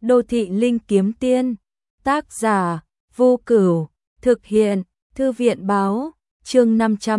Đô thị linh kiếm tiên, tác giả Vô Cửu, thực hiện Thư viện báo, chương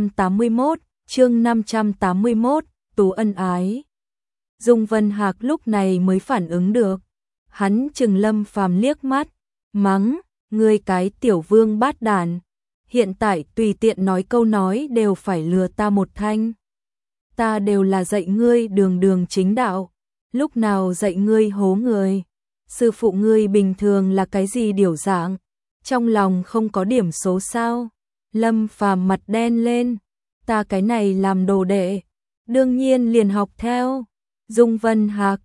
581, Tú ân ái. Dung Vân Hạc lúc này mới phản ứng được, hắn chừng Lâm Phàm liếc mắt, mắng, ngươi cái tiểu vương bát đàn, hiện tại tùy tiện nói câu nói đều phải lừa ta một thanh. Ta đều là dạy ngươi đường đường chính đạo, lúc nào dạy ngươi hố người. Sư phụ ngươi bình thường là cái gì điểu dạng, trong lòng không có điểm số sao? Lâm Phàm mặt đen lên, ta cái này làm đồ đệ, đương nhiên liền học theo. Dung Vân Hạc,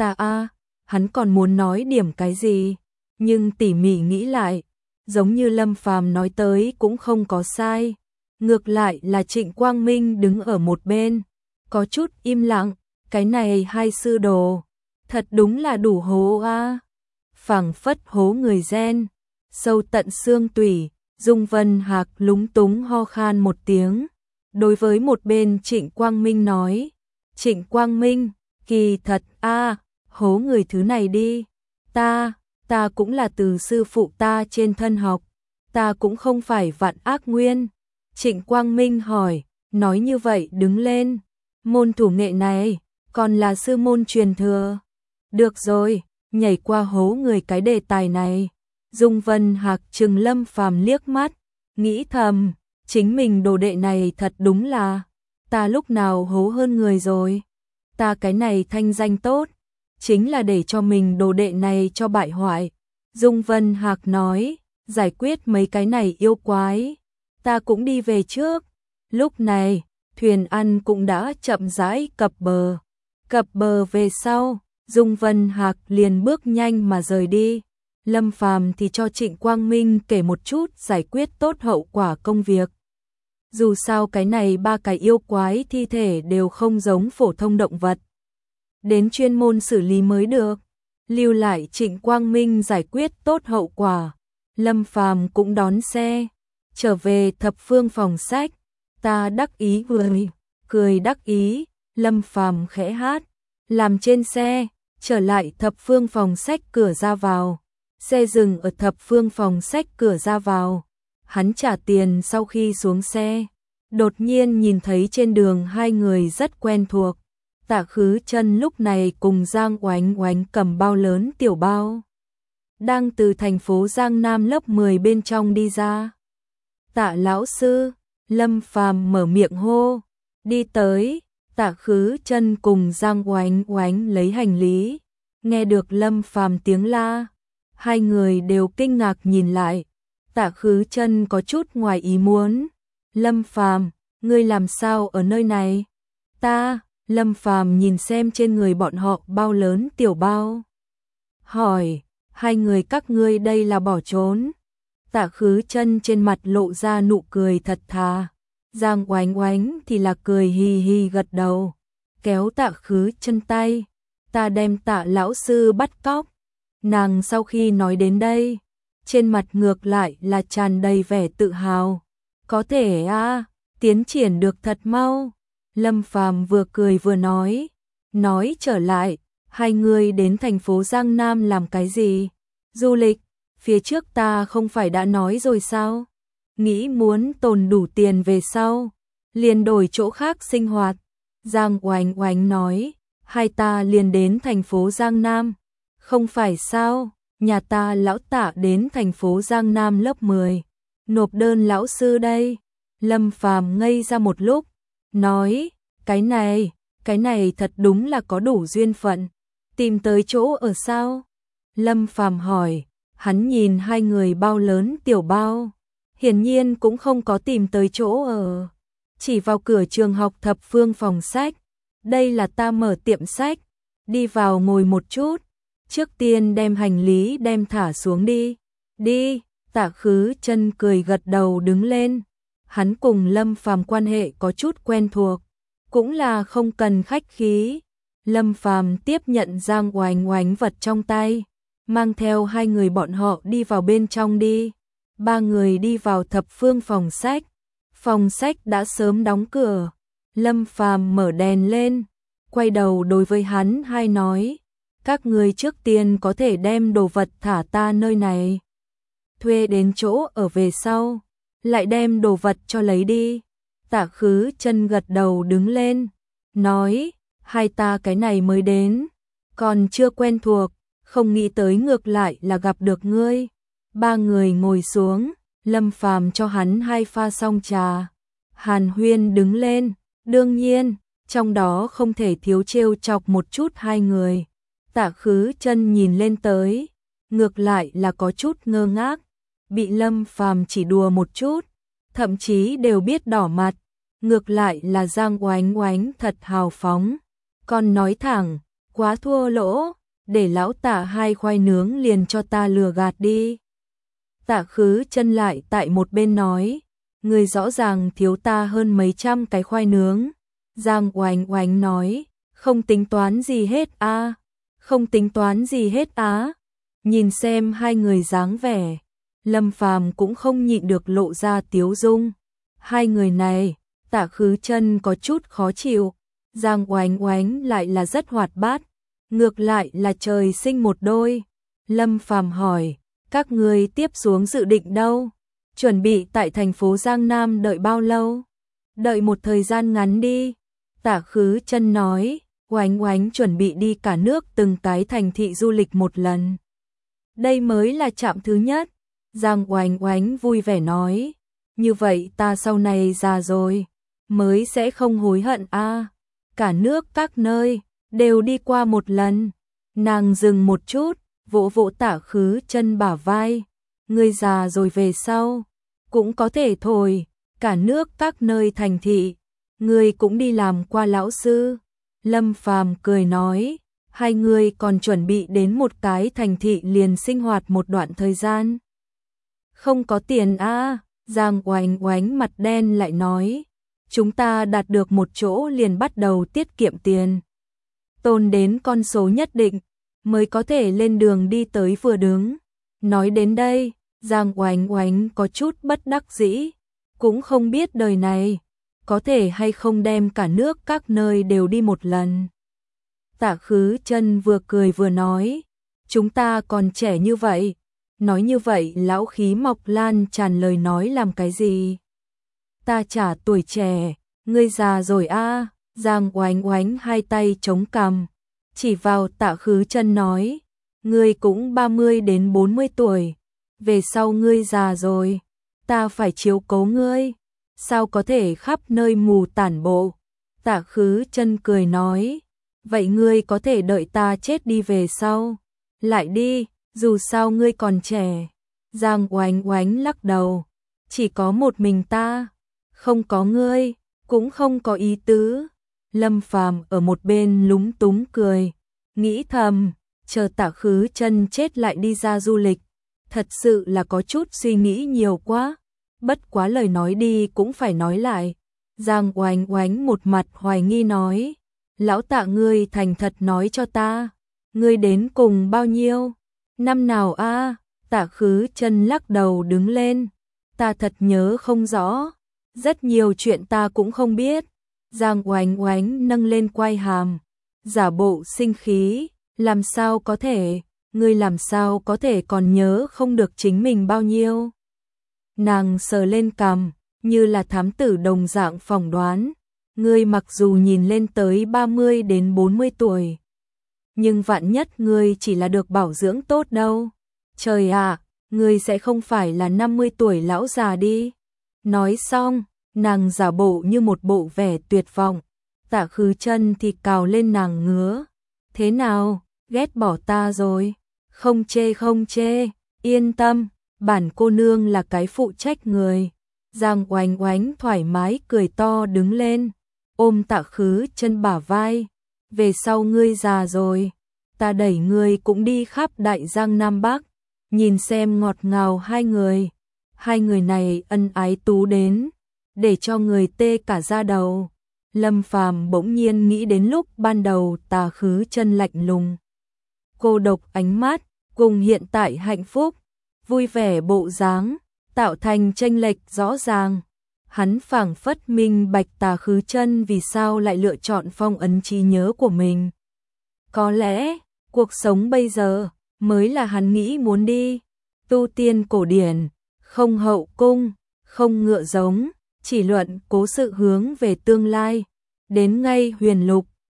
hắn còn muốn nói điểm cái gì, nhưng tỉ mỉ nghĩ lại, giống như Lâm Phàm nói tới cũng không có sai. Ngược lại là Trịnh Quang Minh đứng ở một bên, có chút im lặng, cái này hai sư đồ, thật đúng là đủ hố a. Phảng phất hố người gen, sâu tận xương tủy. Dung Vân Hạc lúng túng ho khan một tiếng, đối với một bên Trịnh Quang Minh nói, Trịnh Quang Minh, kỳ thật hố người thứ này đi, ta cũng là từ sư phụ ta trên thân học, ta cũng không phải vạn ác nguyên. Trịnh Quang Minh hỏi, nói như vậy đứng lên, môn thủ nghệ này, còn là sư môn truyền thừa. Được rồi, nhảy qua hố người cái đề tài này. Dung Vân Hạc trừng Lâm Phàm liếc mắt, nghĩ thầm, chính mình đồ đệ này thật đúng là, ta lúc nào hố hơn người rồi. Ta cái này thanh danh tốt, chính là để cho mình đồ đệ này cho bại hoại. Dung Vân Hạc nói, giải quyết mấy cái này yêu quái, ta cũng đi về trước. Lúc này, thuyền ăn cũng đã chậm rãi cập bờ. Cập bờ về sau, Dung Vân Hạc liền bước nhanh mà rời đi. Lâm Phàm thì cho Trịnh Quang Minh kể một chút giải quyết tốt hậu quả công việc. Dù sao cái này ba cái yêu quái thi thể đều không giống phổ thông động vật, đến chuyên môn xử lý mới được. Lưu lại Trịnh Quang Minh giải quyết tốt hậu quả, Lâm Phàm cũng đón xe trở về thập phương phòng sách. Ta đắc ý cười đắc ý, Lâm Phàm khẽ hát, làm trên xe trở lại thập phương phòng sách cửa ra vào. Xe dừng ở thập phương phòng sách cửa ra vào, hắn trả tiền sau khi xuống xe, đột nhiên nhìn thấy trên đường hai người rất quen thuộc. Tạ Khứ Chân lúc này cùng Giang Oánh Oánh cầm bao lớn tiểu bao, đang từ thành phố Giang Nam lớp 10 bên trong đi ra. Tạ lão sư, Lâm Phàm mở miệng hô, đi tới. Tạ Khứ Chân cùng Giang Oánh Oánh lấy hành lý, nghe được Lâm Phàm tiếng la, hai người đều kinh ngạc nhìn lại. Tạ Khứ Chân có chút ngoài ý muốn, Lâm Phàm, ngươi làm sao ở nơi này? Lâm Phàm nhìn xem trên người bọn họ bao lớn tiểu bao, hỏi, hai người các ngươi đây là bỏ trốn? Tạ Khứ Chân trên mặt lộ ra nụ cười thật thà, Giang Oánh Oánh thì là cười hì hì gật đầu, kéo Tạ Khứ Chân tay, ta đem Tạ lão sư bắt cóc. Nàng sau khi nói đến đây, trên mặt ngược lại là tràn đầy vẻ tự hào, có thể tiến triển được thật mau. Lâm Phàm vừa cười vừa nói trở lại, hai người đến thành phố Giang Nam làm cái gì? Du lịch, phía trước ta không phải đã nói rồi sao? Nghĩ muốn tồn đủ tiền về sau, liền đổi chỗ khác sinh hoạt. Giang Oánh Oánh nói, hai ta liền đến thành phố Giang Nam. Không phải sao, nhà ta lão Tạ đến thành phố Giang Nam lớp 10, nộp đơn lão sư đây. Lâm Phàm ngây ra một lúc, nói, cái này thật đúng là có đủ duyên phận, tìm tới chỗ ở sao? Lâm Phàm hỏi, hắn nhìn hai người bao lớn tiểu bao, hiển nhiên cũng không có tìm tới chỗ ở, chỉ vào cửa trường học thập phương phòng sách, đây là ta mở tiệm sách, đi vào ngồi một chút, trước tiên đem hành lý đem thả xuống đi. Đi. Tạ Khứ Chân cười gật đầu đứng lên, hắn cùng Lâm Phàm quan hệ có chút quen thuộc, cũng là không cần khách khí. Lâm Phàm tiếp nhận Giang Oánh Oánh vật trong tay, mang theo hai người bọn họ đi vào bên trong đi. Ba người đi vào thập phương phòng sách đã sớm đóng cửa. Lâm Phàm mở đèn lên, quay đầu đối với hắn hai nói, các ngươi trước tiên có thể đem đồ vật thả ta nơi này. Thuê đến chỗ ở về sau, lại đem đồ vật cho lấy đi. Tạ Khứ Chân gật đầu đứng lên, nói, hai ta cái này mới đến, còn chưa quen thuộc, không nghĩ tới ngược lại là gặp được ngươi. Ba người ngồi xuống, Lâm Phàm cho hắn 2 pha xong trà. Hàn Huyên đứng lên, đương nhiên, trong đó không thể thiếu trêu chọc một chút hai người. Tạ Khứ Chân nhìn lên tới, ngược lại là có chút ngơ ngác, bị Lâm Phàm chỉ đùa một chút, thậm chí đều biết đỏ mặt, ngược lại là Giang Oánh Oánh thật hào phóng, còn nói thẳng, quá thua lỗ, để lão Tạ 2 khoai nướng liền cho ta lừa gạt đi. Tạ Khứ Chân lại tại một bên nói, người rõ ràng thiếu ta hơn mấy trăm cái khoai nướng. Giang Oánh Oánh nói, không tính toán gì hết a, không tính toán gì hết á. Nhìn xem hai người dáng vẻ, Lâm Phàm cũng không nhịn được lộ ra tiếu dung. Hai người này, Tạ Khứ Chân có chút khó chịu, Giang Oánh Oánh lại là rất hoạt bát, ngược lại là trời sinh một đôi. Lâm Phàm hỏi, các ngươi tiếp xuống dự định đâu? Chuẩn bị tại thành phố Giang Nam đợi bao lâu? Đợi một thời gian ngắn đi. Tạ Khứ Chân nói, Oánh Oánh chuẩn bị đi cả nước từng cái thành thị du lịch một lần. Đây mới là trạm thứ nhất. Giang Oánh Oánh vui vẻ nói, như vậy ta sau này già rồi, mới sẽ không hối hận a. Cả nước các nơi, đều đi qua một lần. Nàng dừng một chút, vỗ vỗ Tạ Khứ Chân bả vai, ngươi già rồi về sau, cũng có thể thôi, cả nước các nơi thành thị, ngươi cũng đi làm qua lão sư. Lâm Phàm cười nói, hai người còn chuẩn bị đến một cái thành thị liền sinh hoạt một đoạn thời gian. Không có tiền a. Giang Oánh Oánh mặt đen lại nói, chúng ta đạt được một chỗ liền bắt đầu tiết kiệm tiền. Tồn đến con số nhất định, mới có thể lên đường đi tới vừa đứng. Nói đến đây, Giang Oánh Oánh có chút bất đắc dĩ, cũng không biết đời này, có thể hay không đem cả nước các nơi đều đi một lần. Tạ Khứ Chân vừa cười vừa nói, chúng ta còn trẻ như vậy, nói như vậy lão khí mọc lan tràn lời nói làm cái gì? Ta chả tuổi trẻ, ngươi già rồi a. Giang Oánh Oánh hai tay chống cằm, chỉ vào Tạ Khứ Chân nói, ngươi cũng 30 đến 40 tuổi, về sau ngươi già rồi, ta phải chiếu cố ngươi, sao có thể khắp nơi mù tản bộ. Tạ Khứ Chân cười nói, vậy ngươi có thể đợi ta chết đi về sau, lại đi, dù sao ngươi còn trẻ. Giang Oánh Oánh lắc đầu, chỉ có một mình ta, không có ngươi, cũng không có ý tứ. Lâm Phàm ở một bên lúng túng cười, nghĩ thầm, chờ Tạ Khứ Chân chết lại đi ra du lịch, thật sự là có chút suy nghĩ nhiều quá, bất quá lời nói đi cũng phải nói lại. Giang Oánh Oánh một mặt hoài nghi nói, lão Tạ ngươi thành thật nói cho ta, ngươi đến cùng bao nhiêu? Năm nào a? Tạ Khứ Chân lắc đầu đứng lên, ta thật nhớ không rõ, rất nhiều chuyện ta cũng không biết. Giang Oánh Oánh nâng lên quai hàm, giả bộ sinh khí, làm sao có thể, ngươi làm sao có thể còn nhớ không được chính mình bao nhiêu? Nàng sờ lên cằm, như là thám tử đồng dạng phỏng đoán, ngươi mặc dù nhìn lên tới 30 đến 40 tuổi, nhưng vạn nhất ngươi chỉ là được bảo dưỡng tốt đâu. Trời ạ, ngươi sẽ không phải là 50 tuổi lão già đi. Nói xong, nàng giả bộ như một bộ vẻ tuyệt vọng. Tạ Khứ Chân thì cào lên nàng ngứa. Thế nào, ghét bỏ ta rồi? Không chê không chê, yên tâm, bản cô nương là cái phụ trách người. Giang Oánh Oánh thoải mái cười to đứng lên, ôm Tạ Khứ Chân bả vai. Về sau ngươi già rồi, ta đẩy ngươi cũng đi khắp đại Giang Nam Bắc, nhìn xem ngọt ngào hai người. Hai người này ân ái tú đến, để cho người tê cả da đầu. Lâm Phàm bỗng nhiên nghĩ đến lúc ban đầu Tạ Khứ Chân lạnh lùng, cô độc ánh mắt, cùng hiện tại hạnh phúc, vui vẻ bộ dáng, tạo thành chênh lệch rõ ràng. Hắn phảng phất minh bạch Tạ Khứ Chân vì sao lại lựa chọn phong ấn trí nhớ của mình. Có lẽ, Cuộc sống bây giờ mới là hắn nghĩ muốn đi. Tu tiên cổ điển, không hậu cung, không ngựa giống, chỉ luận cố sự hướng về tương lai. Đến ngay huyền lục,